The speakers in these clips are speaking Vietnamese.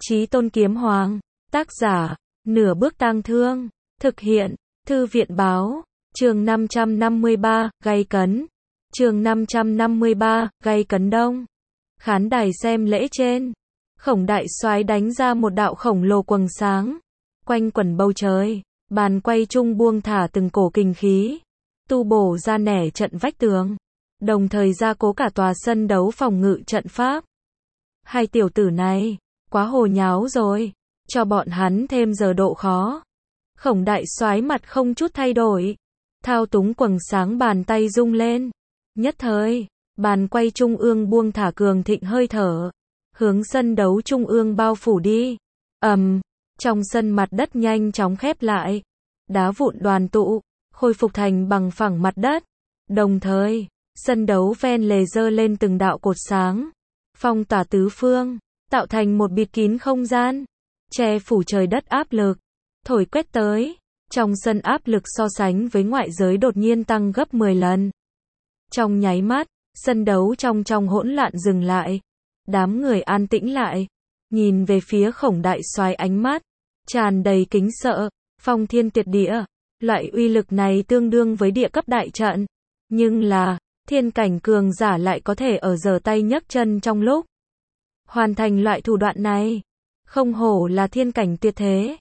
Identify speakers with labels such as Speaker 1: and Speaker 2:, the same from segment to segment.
Speaker 1: Chí Tôn Kiếm Hoàng. Tác giả, Nửa Bước Tang Thương. Thực hiện, Thư viện Báo. Chương 553, Gay Cấn. Chương 553, Gay Cấn Đông. Khán đài xem lễ trên. Khổng đại soái đánh ra một đạo khổng lồ quầng sáng. Quanh quẩn bầu trời. Bàn quay chung buông thả từng cổ kình khí. Tu bổ ra nẻ trận vách tường. Đồng thời gia cố cả tòa sân đấu phòng ngự trận pháp. Hai tiểu tử này, quá hồ nháo rồi. Cho bọn hắn thêm giờ độ khó. Khổng đại soái mặt không chút thay đổi. Thao túng quầng sáng bàn tay rung lên. Nhất thời, bàn quay trung ương buông thả cường thịnh hơi thở. Hướng sân đấu trung ương bao phủ đi. Trong sân mặt đất nhanh chóng khép lại. Đá vụn đoàn tụ, khôi phục thành bằng phẳng mặt đất. Đồng thời, sân đấu ven lề dơ lên từng đạo cột sáng. Phong tỏa tứ phương, tạo thành một bịt kín không gian. Che phủ trời đất áp lực. Thổi quét tới. Trong sân áp lực so sánh với ngoại giới đột nhiên tăng gấp 10 lần. Trong nháy mắt, sân đấu trong hỗn loạn dừng lại. Đám người an tĩnh lại. Nhìn về phía khổng đại soái ánh mắt. Tràn đầy kính sợ, phong thiên tuyệt địa. Loại uy lực này tương đương với địa cấp đại trận. Nhưng là, thiên cảnh cường giả lại có thể ở giở tay nhấc chân trong lúc. Hoàn thành loại thủ đoạn này. Không hổ là thiên cảnh tuyệt thế.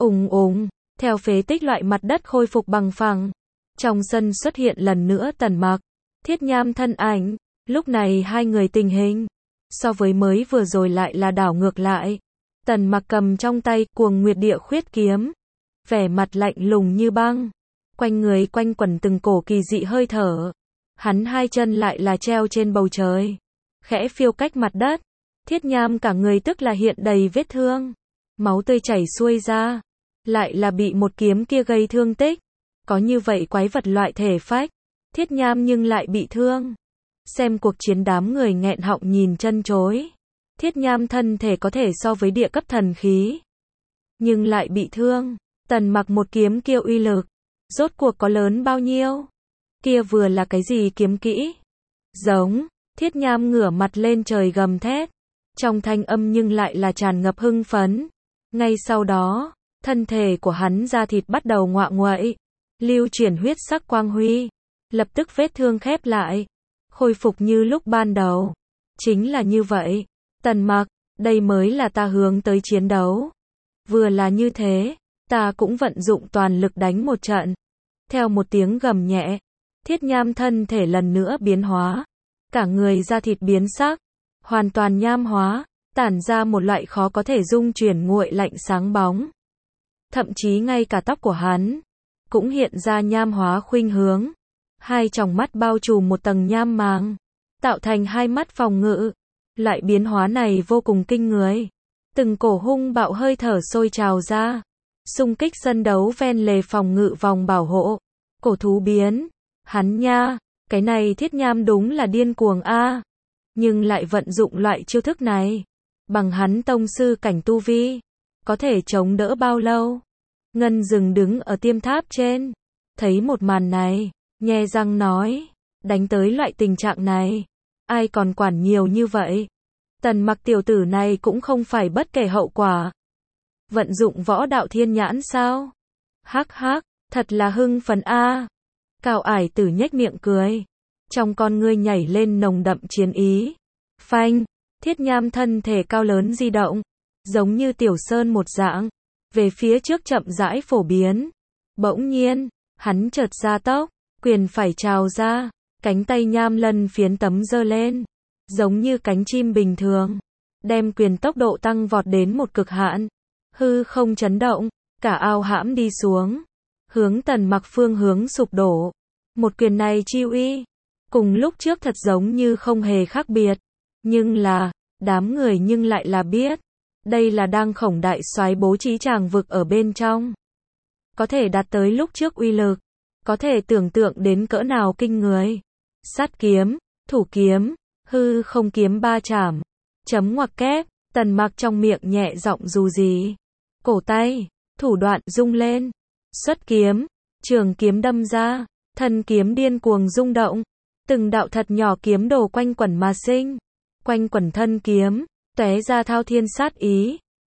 Speaker 1: Theo phế tích loại mặt đất khôi phục bằng phẳng. Trong sân xuất hiện lần nữa Tần Mặc, Thiết Nham thân ảnh. Lúc này hai người tình hình so với mới vừa rồi lại là đảo ngược lại. Tần Mặc cầm trong tay Cuồng Nguyệt Địa Khuyết kiếm, vẻ mặt lạnh lùng như băng, quanh người quanh quẩn từng cổ kỳ dị hơi thở. Hắn hai chân lại là treo trên bầu trời, khẽ phiêu cách mặt đất. Thiết Nham cả người tức là hiện đầy vết thương, máu tươi chảy xuôi ra, lại là bị một kiếm kia gây thương tích. Có như vậy quái vật loại thể phách, Thiết Nham nhưng lại bị thương. Xem cuộc chiến đám người nghẹn họng nhìn chân chối. Thiết Nham thân thể có thể so với địa cấp thần khí, nhưng lại bị thương. Tần Mặc một kiếm kia uy lực, rốt cuộc có lớn bao nhiêu? Kia vừa là cái gì kiếm kỹ? Giống, Thiết Nham ngửa mặt lên trời gầm thét. Trong thanh âm nhưng lại là tràn ngập hưng phấn. Ngay sau đó, thân thể của hắn da thịt bắt đầu ngoạ nguậy, lưu chuyển huyết sắc quang huy. Lập tức vết thương khép lại, khôi phục như lúc ban đầu. Chính là như vậy, Tần Mặc, đây mới là ta hướng tới chiến đấu. Vừa là như thế, ta cũng vận dụng toàn lực đánh một trận. Theo một tiếng gầm nhẹ, Thiết Nham thân thể lần nữa biến hóa. Cả người da thịt biến sắc, hoàn toàn nham hóa, tản ra một loại khó có thể dung chuyển nguội lạnh sáng bóng. Thậm chí ngay cả tóc của hắn cũng hiện ra nham hóa khuynh hướng. Hai tròng mắt bao trùm một tầng nham màng, tạo thành hai mắt phòng ngự. Loại biến hóa này vô cùng kinh người. Từng cổ hung bạo hơi thở sôi trào ra, xung kích sân đấu ven lề phòng ngự vòng bảo hộ. Cổ thú biến, hắn nha, cái này Thiết Nham đúng là điên cuồng a. Nhưng lại vận dụng loại chiêu thức này, bằng hắn tông sư cảnh tu vi, có thể chống đỡ bao lâu? Ngân Dừng đứng ở tiêm tháp trên, thấy một màn này, nhe răng nói, đánh tới loại tình trạng này, ai còn quản nhiều như vậy? Tần Mặc tiểu tử này cũng không phải bất kể hậu quả. Vận dụng võ đạo thiên nhãn sao? Hắc hắc, thật là hưng phấn a. Cao Ải Tử nhếch miệng cười, trong con ngươi nhảy lên nồng đậm chiến ý. Phanh, Thiết Nham thân thể cao lớn di động, giống như tiểu sơn một dạng, về phía trước chậm rãi phổ biến. Bỗng nhiên, hắn chợt gia tốc, quyền phải trào ra, cánh tay nham lân phiến tấm giơ lên, giống như cánh chim bình thường, đem quyền tốc độ tăng vọt đến một cực hạn. Hư không chấn động, cả ao hãm đi xuống, hướng Tần Mặc phương hướng sụp đổ. Một quyền này chi uy, cùng lúc trước thật giống như không hề khác biệt. Nhưng là, đám người nhưng lại là biết, đây là đang khổng đại soái bố trí tràng vực ở bên trong. Có thể đạt tới lúc trước uy lực, có thể tưởng tượng đến cỡ nào kinh người. Sát kiếm, thủ kiếm, hư không kiếm ba chảm, chấm ngoặc kép. Tần Mặc trong miệng nhẹ giọng dù gì. Cổ tay, thủ đoạn rung lên, xuất kiếm, trường kiếm đâm ra, thân kiếm điên cuồng rung động, từng đạo thật nhỏ kiếm đồ quanh quẩn mà sinh. Quanh quẩn thân kiếm, tóe ra thao thiên sát ý.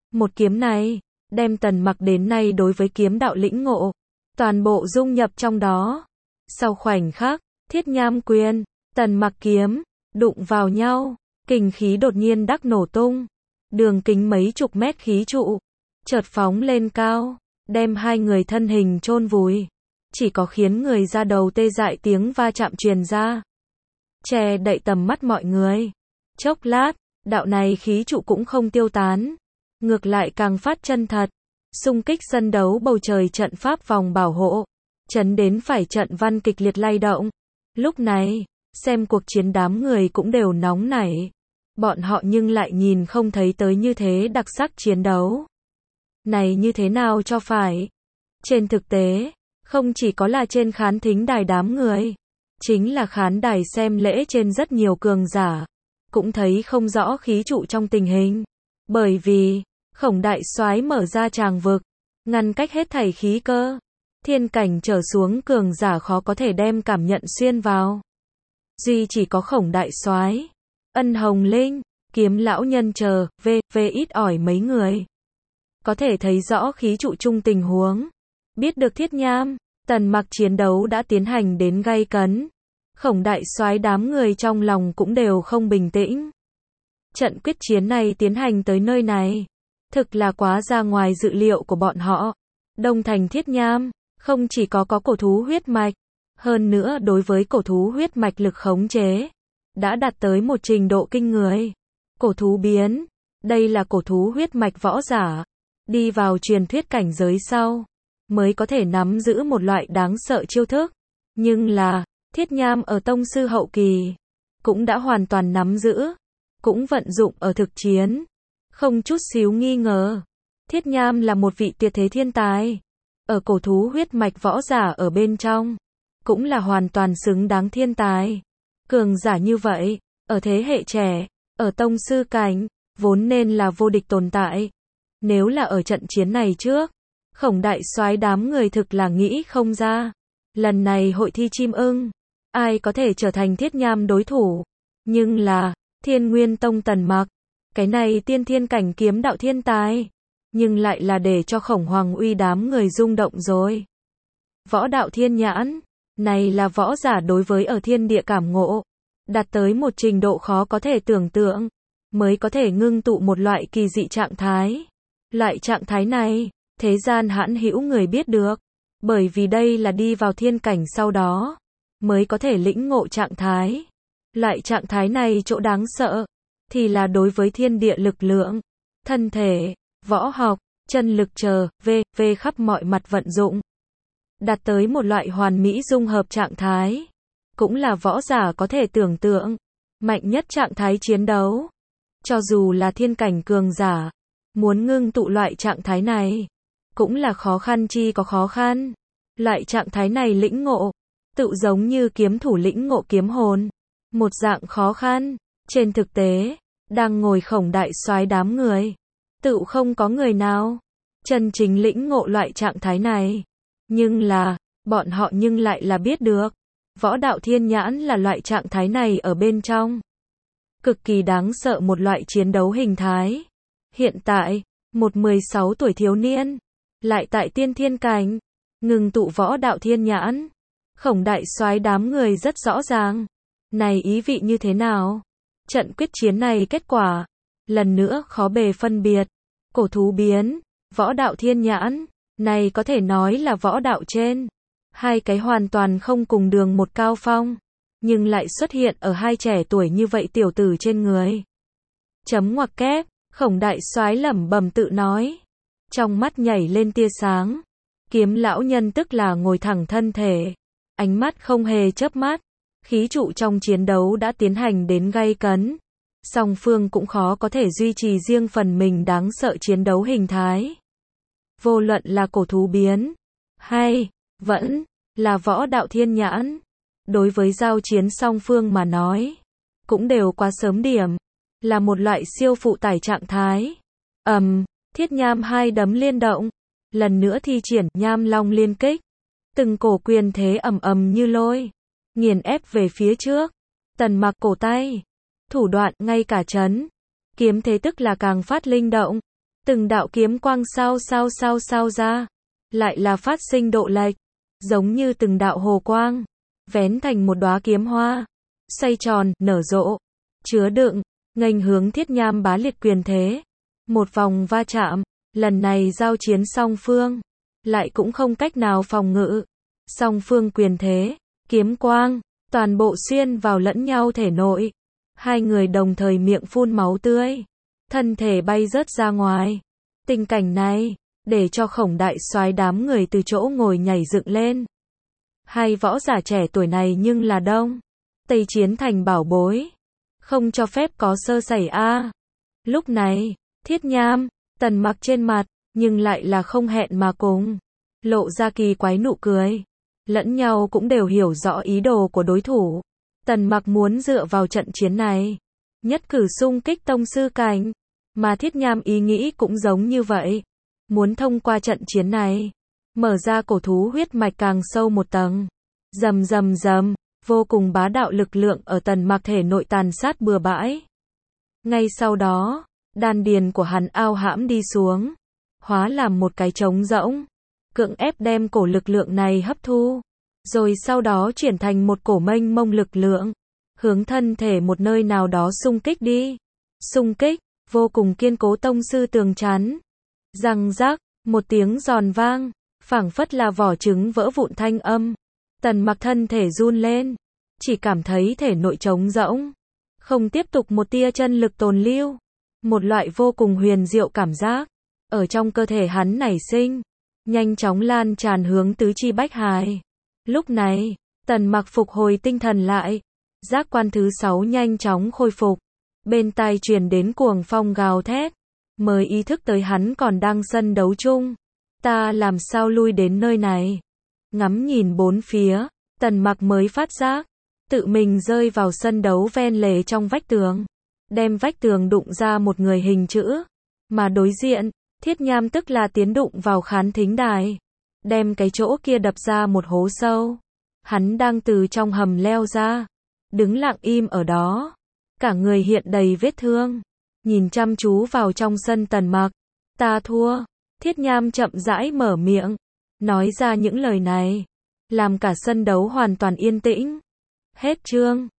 Speaker 1: Một kiếm này, đem Tần Mặc đến nay đối với kiếm đạo lĩnh ngộ, toàn bộ dung nhập trong đó. Sau khoảnh khắc, Thiết Nham quyền, Tần Mặc kiếm, đụng vào nhau, kình khí đột nhiên đắc nổ tung. Đường kính mấy chục mét khí trụ, chợt phóng lên cao, đem hai người thân hình chôn vùi. Chỉ có khiến người ra đầu tê dại tiếng va chạm truyền ra, che đậy tầm mắt mọi người. Chốc lát, đạo này khí trụ cũng không tiêu tán, ngược lại càng phát chân thật, xung kích sân đấu bầu trời trận pháp vòng bảo hộ, chấn đến phải trận văn kịch liệt lay động. Lúc này, xem cuộc chiến đám người cũng đều nóng nảy. Bọn họ nhưng lại nhìn không thấy tới như thế đặc sắc chiến đấu. Này như thế nào cho phải? Trên thực tế, không chỉ có là trên khán thính đài đám người, chính là khán đài xem lễ trên rất nhiều cường giả, cũng thấy không rõ khí trụ trong tình hình. Bởi vì, Khổng đại soái mở ra tràng vực, ngăn cách hết thảy khí cơ. Thiên cảnh trở xuống cường giả khó có thể đem cảm nhận xuyên vào. Duy chỉ có Khổng đại soái, Ân Hồng Linh, Kiếm lão nhân chờ, ít ỏi mấy người có thể thấy rõ khí trụ chung tình huống. Biết được Thiết Nham, Tần Mặc chiến đấu đã tiến hành đến gay cấn. Khổng đại soái đám người trong lòng cũng đều không bình tĩnh. Trận quyết chiến này tiến hành tới nơi này, thực là quá ra ngoài dự liệu của bọn họ. Đông thành Thiết Nham, không chỉ có cổ thú huyết mạch, hơn nữa đối với cổ thú huyết mạch lực khống chế, đã đạt tới một trình độ kinh người. Cổ thú biến, đây là cổ thú huyết mạch võ giả, đi vào truyền thuyết cảnh giới sau, mới có thể nắm giữ một loại đáng sợ chiêu thức. Nhưng là, Thiết Nham ở tông sư hậu kỳ, cũng đã hoàn toàn nắm giữ, cũng vận dụng ở thực chiến. Không chút xíu nghi ngờ, Thiết Nham là một vị tuyệt thế thiên tài. Ở cổ thú huyết mạch võ giả ở bên trong, cũng là hoàn toàn xứng đáng thiên tài. Cường giả như vậy, ở thế hệ trẻ, ở tông sư cảnh, vốn nên là vô địch tồn tại. Nếu là ở trận chiến này trước, Khổng đại soái đám người thực là nghĩ không ra. Lần này hội thi chim ưng, ai có thể trở thành Thiết Nham đối thủ. Nhưng là, Thiên Nguyên Tông Tần Mặc, cái này tiên thiên cảnh kiếm đạo thiên tài, nhưng lại là để cho Khổng Hoàng Uy đám người rung động rồi. Võ đạo thiên nhãn, này là võ giả đối với ở thiên địa cảm ngộ, đạt tới một trình độ khó có thể tưởng tượng, mới có thể ngưng tụ một loại kỳ dị trạng thái. Loại trạng thái này, thế gian hãn hữu người biết được, bởi vì đây là đi vào thiên cảnh sau đó, mới có thể lĩnh ngộ trạng thái. Loại trạng thái này chỗ đáng sợ, thì là đối với thiên địa lực lượng, thân thể, võ học, chân lực chờ, khắp mọi mặt vận dụng. Đạt tới một loại hoàn mỹ dung hợp trạng thái, cũng là võ giả có thể tưởng tượng, mạnh nhất trạng thái chiến đấu. Cho dù là thiên cảnh cường giả, muốn ngưng tụ loại trạng thái này, cũng là khó khăn chi có khó khăn. Loại trạng thái này lĩnh ngộ, tự giống như kiếm thủ lĩnh ngộ kiếm hồn, một dạng khó khăn. Trên thực tế, đang ngồi Khổng đại soái đám người, tự không có người nào chân chính lĩnh ngộ loại trạng thái này. Nhưng là, bọn họ nhưng lại là biết được, võ đạo thiên nhãn là loại trạng thái này ở bên trong. Cực kỳ đáng sợ một loại chiến đấu hình thái. Hiện tại, một 16 tuổi thiếu niên, lại tại tiên thiên cảnh, ngừng tụ võ đạo thiên nhãn. Khổng đại soái đám người rất rõ ràng, này ý vị như thế nào. Trận quyết chiến này kết quả, lần nữa khó bề phân biệt. Cổ thú biến, võ đạo thiên nhãn, này có thể nói là võ đạo trên. Hai cái hoàn toàn không cùng đường một cao phong, nhưng lại xuất hiện ở hai trẻ tuổi như vậy tiểu tử trên người. Chấm ngoặc kép, Khổng đại soái lẩm bẩm tự nói. Trong mắt nhảy lên tia sáng. Kiếm lão nhân tức là ngồi thẳng thân thể, ánh mắt không hề chớp mắt. Khí trụ trong chiến đấu đã tiến hành đến gay cấn. Song phương cũng khó có thể duy trì riêng phần mình đáng sợ chiến đấu hình thái. Vô luận là cổ thú biến, hay vẫn là võ đạo thiên nhãn, đối với giao chiến song phương mà nói, cũng đều quá sớm điểm, là một loại siêu phụ tải trạng thái. Thiết Nham hai đấm liên động, lần nữa thi triển Nham Long liên kích, từng cổ quyền thế ầm ầm như lôi, nghiền ép về phía trước. Tần Mặc cổ tay, thủ đoạn ngay cả chấn, kiếm thế tức là càng phát linh động, Từng đạo kiếm quang sao ra, lại là phát sinh độ lệch, giống như từng đạo hồ quang, vén thành một đóa kiếm hoa, xoay tròn, nở rộ, chứa đựng, nghênh hướng Thiết Nham bá liệt quyền thế. Một vòng va chạm, lần này giao chiến song phương, lại cũng không cách nào phòng ngự. Song phương quyền thế, kiếm quang, toàn bộ xuyên vào lẫn nhau thể nội. Hai người đồng thời miệng phun máu tươi, thân thể bay rớt ra ngoài. Tình cảnh này, để cho Khổng đại soái đám người từ chỗ ngồi nhảy dựng lên. Hai võ giả trẻ tuổi này nhưng là Đông Tây chiến thành bảo bối, không cho phép có sơ sẩy a. Lúc này, Thiết Nham, Tần Mặc trên mặt, nhưng lại là không hẹn mà cùng, lộ ra kỳ quái nụ cười. Lẫn nhau cũng đều hiểu rõ ý đồ của đối thủ. Tần Mặc muốn dựa vào trận chiến này, nhất cử xung kích tông sư cảnh, mà Thiết Nham ý nghĩ cũng giống như vậy. Muốn thông qua trận chiến này, mở ra cổ thú huyết mạch càng sâu một tầng. Rầm rầm rầm, vô cùng bá đạo lực lượng ở Tần Mặc thể nội tàn sát bừa bãi. Ngay sau đó, đan điền của hắn ao hãm đi xuống, hóa làm một cái trống rỗng, cưỡng ép đem cổ lực lượng này hấp thu, rồi sau đó chuyển thành một cổ mênh mông lực lượng, hướng thân thể một nơi nào đó xung kích đi. Xung kích, vô cùng kiên cố tông sư tường chắn. Răng rác, một tiếng giòn vang, phảng phất là vỏ trứng vỡ vụn thanh âm. Tần Mặc thân thể run lên, chỉ cảm thấy thể nội trống rỗng, không tiếp tục một tia chân lực tồn lưu. Một loại vô cùng huyền diệu cảm giác ở trong cơ thể hắn nảy sinh, nhanh chóng lan tràn hướng tứ chi bách hài. Lúc này, Tần Mặc phục hồi tinh thần lại, giác quan thứ 6 nhanh chóng khôi phục, bên tai truyền đến cuồng phong gào thét, mới ý thức tới hắn còn đang sân đấu chung. Ta làm sao lui đến nơi này? Ngắm nhìn bốn phía, Tần Mặc mới phát giác, tự mình rơi vào sân đấu ven lề trong vách tường, đem vách tường đụng ra một người hình chữ, mà đối diện, Thiết Nham tức là tiến đụng vào khán thính đài, đem cái chỗ kia đập ra một hố sâu. Hắn đang từ trong hầm leo ra, đứng lặng im ở đó, cả người hiện đầy vết thương, nhìn chăm chú vào trong sân Tần Mặc. Ta thua. Thiết Nham chậm rãi mở miệng, nói ra những lời này, làm cả sân đấu hoàn toàn yên tĩnh. Hết chương.